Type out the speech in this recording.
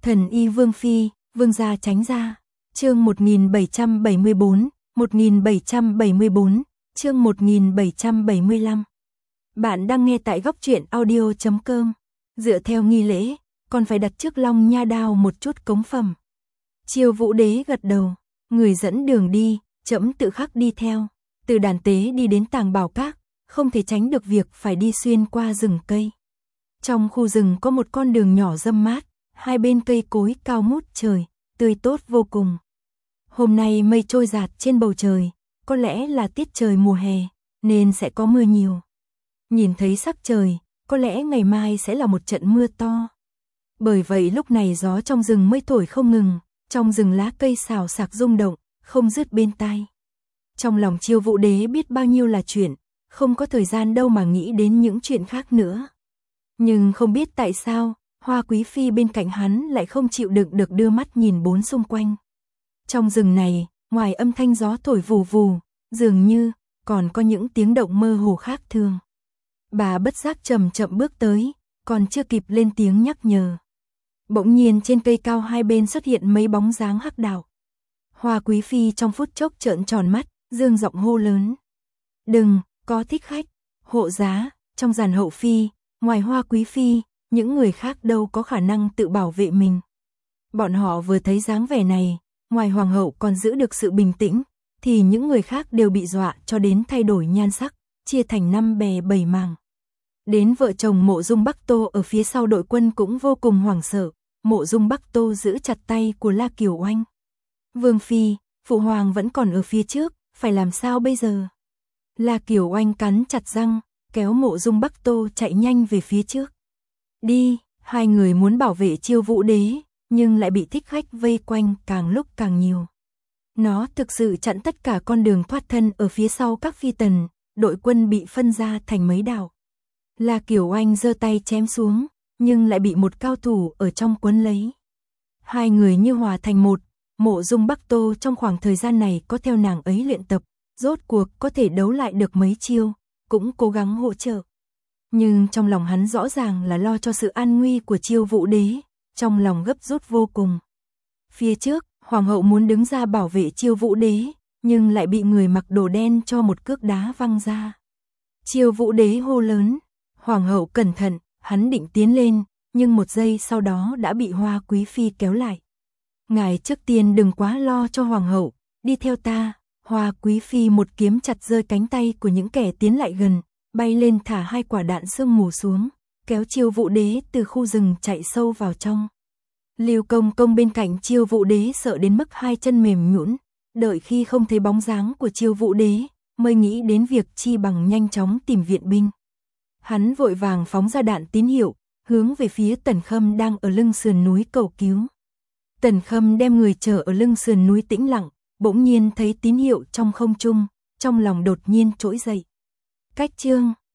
Thần y Vương Phi, Vương gia tránh ra. Chương 1774, 1774, chương 1775. Bạn đang nghe tại góc truyện audio.com. Dựa theo nghi lễ, còn phải đặt trước Long Nha Đao một chút cống phẩm. Chiêu Vũ Đế gật đầu, người dẫn đường đi, trẫm tự khắc đi theo. Từ đàn tế đi đến Tàng Bảo Các, không thể tránh được việc phải đi xuyên qua rừng cây. Trong khu rừng có một con đường nhỏ râm mát, hai bên cây cối cao ngút trời, tươi tốt vô cùng. Hôm nay mây trôi dạt trên bầu trời, có lẽ là tiết trời mùa hè, nên sẽ có mưa nhiều. Nhìn thấy sắc trời, có lẽ ngày mai sẽ là một trận mưa to. Bởi vậy lúc này gió trong rừng mây thổi không ngừng, trong rừng lá cây xào xạc rung động, không dứt bên tai. Trong lòng Chiêu Vũ Đế biết bao nhiêu là chuyện, không có thời gian đâu mà nghĩ đến những chuyện khác nữa. Nhưng không biết tại sao, Hoa Quý Phi bên cạnh hắn lại không chịu đựng được đưa mắt nhìn bốn xung quanh. Trong rừng này, ngoài âm thanh gió thổi vù vù, dường như còn có những tiếng động mơ hồ khác thường. Bà bất giác chậm chậm bước tới, còn chưa kịp lên tiếng nhắc nhở. Bỗng nhiên trên cây cao hai bên xuất hiện mấy bóng dáng hắc đạo. Hoa Quý Phi trong phút chốc trợn tròn mắt, dương giọng hô lớn. Đừng, có thích khách, hộ giá, trong dàn hậu phi, ngoài Hoa Quý Phi, những người khác đâu có khả năng tự bảo vệ mình. Bọn họ vừa thấy dáng vẻ này, ngoài hoàng hậu còn giữ được sự bình tĩnh, thì những người khác đều bị dọa cho đến thay đổi nhan sắc, chia thành 5 bè 7 mảng. Đến vợ chồng Mộ Dung Bắc Tô ở phía sau đội quân cũng vô cùng hoảng sợ, Mộ Dung Bắc Tô giữ chặt tay của La Kiều Oanh. Vương Phi, Phụ Hoàng vẫn còn ở phía trước, phải làm sao bây giờ? La Kiều Oanh cắn chặt răng, kéo Mộ Dung Bắc Tô chạy nhanh về phía trước. Đi, hai người muốn bảo vệ Chiêu Vũ Đế, nhưng lại bị thích khách vây quanh càng lúc càng nhiều. Nó thực sự chặn tất cả con đường thoát thân ở phía sau các phi tần, đội quân bị phân ra thành mấy đảo. La Kiều Oanh giơ tay chém xuống, nhưng lại bị một cao thủ ở trong quấn lấy. Hai người như hòa thành một, Mộ Dung Bắc Tô trong khoảng thời gian này có theo nàng ấy luyện tập, rốt cuộc có thể đấu lại được mấy chiêu, cũng cố gắng hỗ trợ. Nhưng trong lòng hắn rõ ràng là lo cho sự an nguy của Chiêu Vũ Đế, trong lòng gấp rút vô cùng. Phía trước, hoàng hậu muốn đứng ra bảo vệ Chiêu Vũ Đế, nhưng lại bị người mặc đồ đen cho một cước đá văng ra. Chiêu Vũ Đế hô lớn, hoàng hậu cẩn thận, hắn định tiến lên, nhưng một giây sau đó đã bị Hoa Quý Phi kéo lại. Ngài trước tiên đừng quá lo cho hoàng hậu, đi theo ta. Hoa Quý Phi một kiếm chặt rơi cánh tay của những kẻ tiến lại gần, bay lên thả hai quả đạn sương mù xuống, kéo Chiêu Vũ Đế từ khu rừng chạy sâu vào trong. Lưu Công Công bên cạnh Chiêu Vũ Đế sợ đến mức hai chân mềm nhũn, đợi khi không thấy bóng dáng của Chiêu Vũ Đế, mới nghĩ đến việc chi bằng nhanh chóng tìm viện binh. Hắn vội vàng phóng ra đạn tín hiệu, hướng về phía Tần Khâm đang ở lưng sườn núi cầu cứu. Tần Khâm đem người chờ ở lưng sườn núi tĩnh lặng, bỗng nhiên thấy tín hiệu trong không trung, trong lòng đột nhiên trỗi dậy. Cách chương